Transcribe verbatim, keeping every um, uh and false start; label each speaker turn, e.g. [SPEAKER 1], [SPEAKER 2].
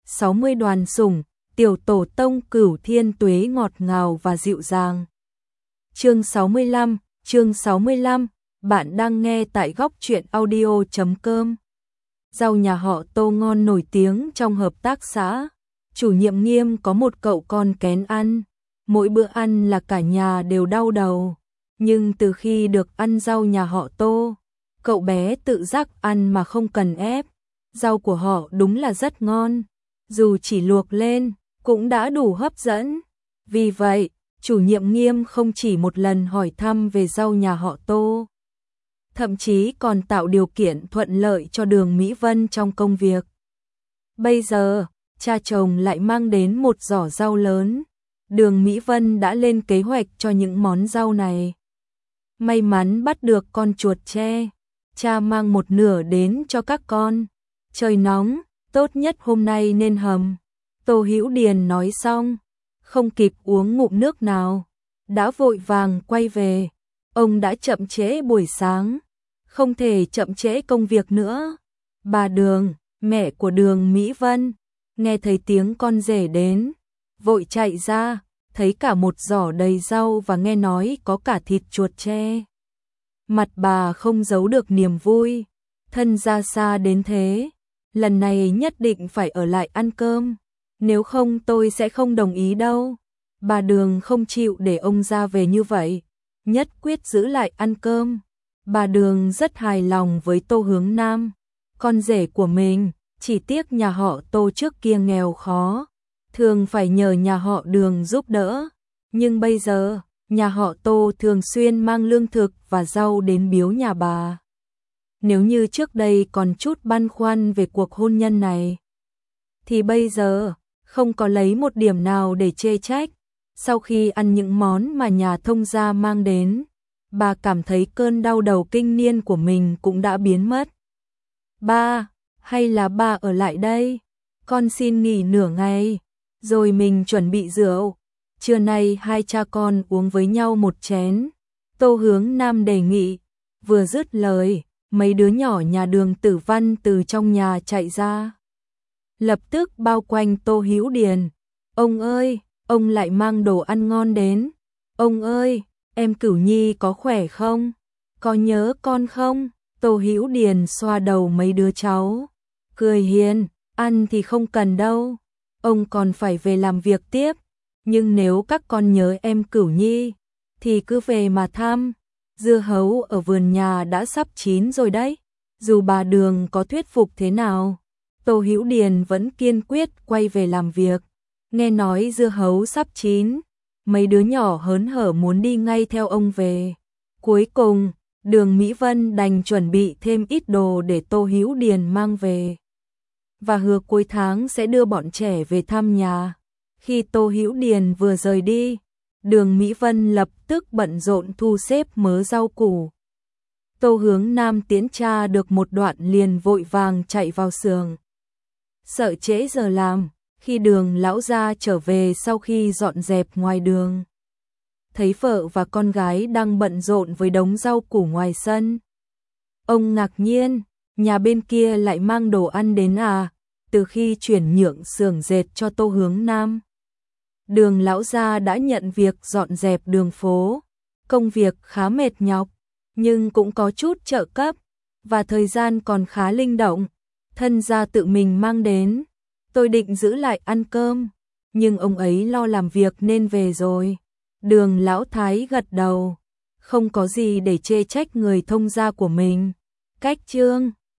[SPEAKER 1] sáu mươi đoàn sủng, tiểu tổ tông cửu thiên tuế ngọt ngào và dịu dàng. Chương sáu mươi lăm, chương sáu mươi lăm, bạn đang nghe tại góc truyện audio chấm com. Rau nhà họ Tô ngon nổi tiếng trong hợp tác xã. Chủ nhiệm Nghiêm có một cậu con kén ăn, mỗi bữa ăn là cả nhà đều đau đầu. Nhưng từ khi được ăn rau nhà họ Tô, cậu bé tự giác ăn mà không cần ép. Rau của họ đúng là rất ngon, dù chỉ luộc lên cũng đã đủ hấp dẫn. Vì vậy, chủ nhiệm Nghiêm không chỉ một lần hỏi thăm về rau nhà họ Tô, thậm chí còn tạo điều kiện thuận lợi cho Đường Mỹ Vân trong công việc. Bây giờ, cha chồng lại mang đến một giỏ rau lớn. Đường Mỹ Vân đã lên kế hoạch cho những món rau này. May mắn bắt được con chuột tre, cha mang một nửa đến cho các con. Trời nóng, tốt nhất hôm nay nên hầm. Tô Hữu Điền nói xong, không kịp uống ngụm nước nào, đã vội vàng quay về. Ông đã chậm trễ buổi sáng, không thể chậm trễ công việc nữa. Bà Đường, mẹ của Đường Mỹ Vân, nghe thấy tiếng con rể đến, vội chạy ra, thấy cả một giỏ đầy rau và nghe nói có cả thịt chuột tre. Mặt bà không giấu được niềm vui, thân ra xa đến thế, lần này nhất định phải ở lại ăn cơm, nếu không tôi sẽ không đồng ý đâu. Bà Đường không chịu để ông ra về như vậy, nhất quyết giữ lại ăn cơm. Bà Đường rất hài lòng với Tô Hướng Nam, con rể của mình, chỉ tiếc nhà họ Tô trước kia nghèo khó, thường phải nhờ nhà họ Đường giúp đỡ. Nhưng bây giờ, nhà họ Tô thường xuyên mang lương thực và rau đến biếu nhà bà. Nếu như trước đây còn chút băn khoăn về cuộc hôn nhân này, thì bây giờ không có lấy một điểm nào để chê trách. Sau khi ăn những món mà nhà thông gia mang đến, bà cảm thấy cơn đau đầu kinh niên của mình cũng đã biến mất. Ba, hay là ba ở lại đây? Con xin nghỉ nửa ngày, rồi mình chuẩn bị rượu. Trưa nay hai cha con uống với nhau một chén. Tô Hướng Nam đề nghị. Vừa dứt lời, mấy đứa nhỏ nhà Đường Tử Văn từ trong nhà chạy ra, lập tức bao quanh Tô Hữu Điền. Ông ơi, ông lại mang đồ ăn ngon đến. Ông ơi, em Cửu Nhi có khỏe không? Có nhớ con không? Tô Hữu Điền xoa đầu mấy đứa cháu, cười hiền, ăn thì không cần đâu, ông còn phải về làm việc tiếp. Nhưng nếu các con nhớ em Cửu Nhi, thì cứ về mà thăm. Dưa hấu ở vườn nhà đã sắp chín rồi đấy. Dù bà Đường có thuyết phục thế nào, Tô Hữu Điền vẫn kiên quyết quay về làm việc. Nghe nói dưa hấu sắp chín, mấy đứa nhỏ hớn hở muốn đi ngay theo ông về. Cuối cùng, Đường Mỹ Vân đành chuẩn bị thêm ít đồ để Tô Hữu Điền mang về, và hứa cuối tháng sẽ đưa bọn trẻ về thăm nhà. Khi Tô Hữu Điền vừa rời đi, Đường Mỹ Vân lập tức bận rộn thu xếp mớ rau củ. Tô Hướng Nam tiễn cha được một đoạn liền vội vàng chạy vào xưởng. Sợ trễ giờ làm, khi Đường lão gia trở về sau khi dọn dẹp ngoài đường, thấy vợ và con gái đang bận rộn với đống rau củ ngoài sân. Ông ngạc nhiên, nhà bên kia lại mang đồ ăn đến à? Từ khi chuyển nhượng xưởng dệt cho Tô Hướng Nam, Đường lão gia đã nhận việc dọn dẹp đường phố. Công việc khá mệt nhọc, nhưng cũng có chút trợ cấp, và thời gian còn khá linh động. Thân gia tự mình mang đến. Tôi định giữ lại ăn cơm, nhưng ông ấy lo làm việc nên về rồi. Đường lão thái gật đầu, không có gì để chê trách người thông gia của mình. Cách chương